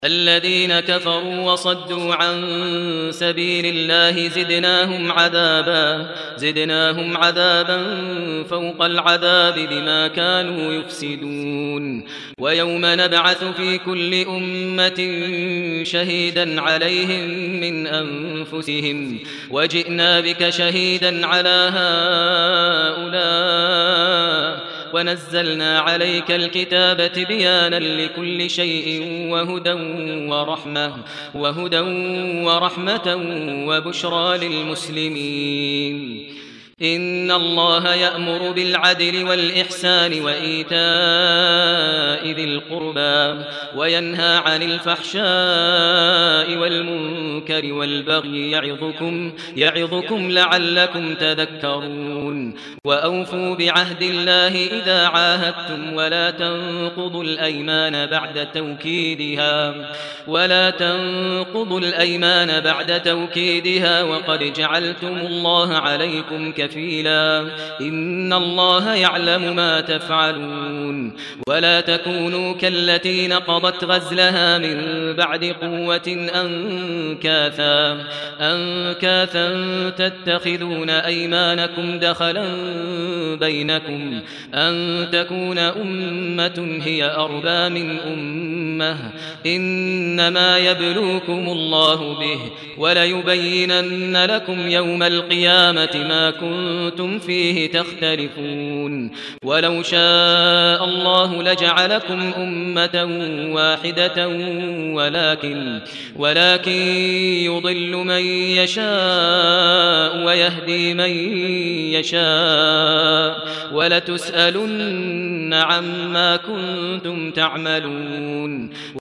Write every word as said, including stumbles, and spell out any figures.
الذين كفروا وصدوا عن سبيل الله زدناهم عذابا زدناهم عذابا فوق العذاب بما كانوا يفسدون ويوم نبعث في كل أمة شهيدا عليهم من أنفسهم وجئنا بك شهيدا على هؤلاء ونزلنا عليك الكتاب تبيانا لكل شيء وهدى ورحمة وهدى ورحمة وبشرى للمسلمين. إن الله يأمر بالعدل والإحسان وإيتاء ذي القربى وينهى عن الفحشاء والمنكر والبغي يعظكم يعظكم لعلكم تذكرون. وأوفوا بعهد الله إذا عاهدتم ولا تنقضوا الأيمان بعد توكيدها ولا تنقضوا الأيمان بعد توكيدها وقد جعلتم الله عليكم كفيلا كفيلا إن الله يعلم ما تفعلون. ولا تكونوا كالتي نقضت غزلها من بعد قوة أنكاثا أنكاثا تتخذون أيمانكم دخلا بينكم أن تكون أمة هي أربى من أمة إنما يبلوكم الله به وليبينن لكم يوم القيامة ما كنتم فيه تختلفون. ولو شاء الله لجعلكم أمة واحدة ولكن ولكن يضل من يشاء ويهدي من يشاء ولتسألن عما كنتم تعملون.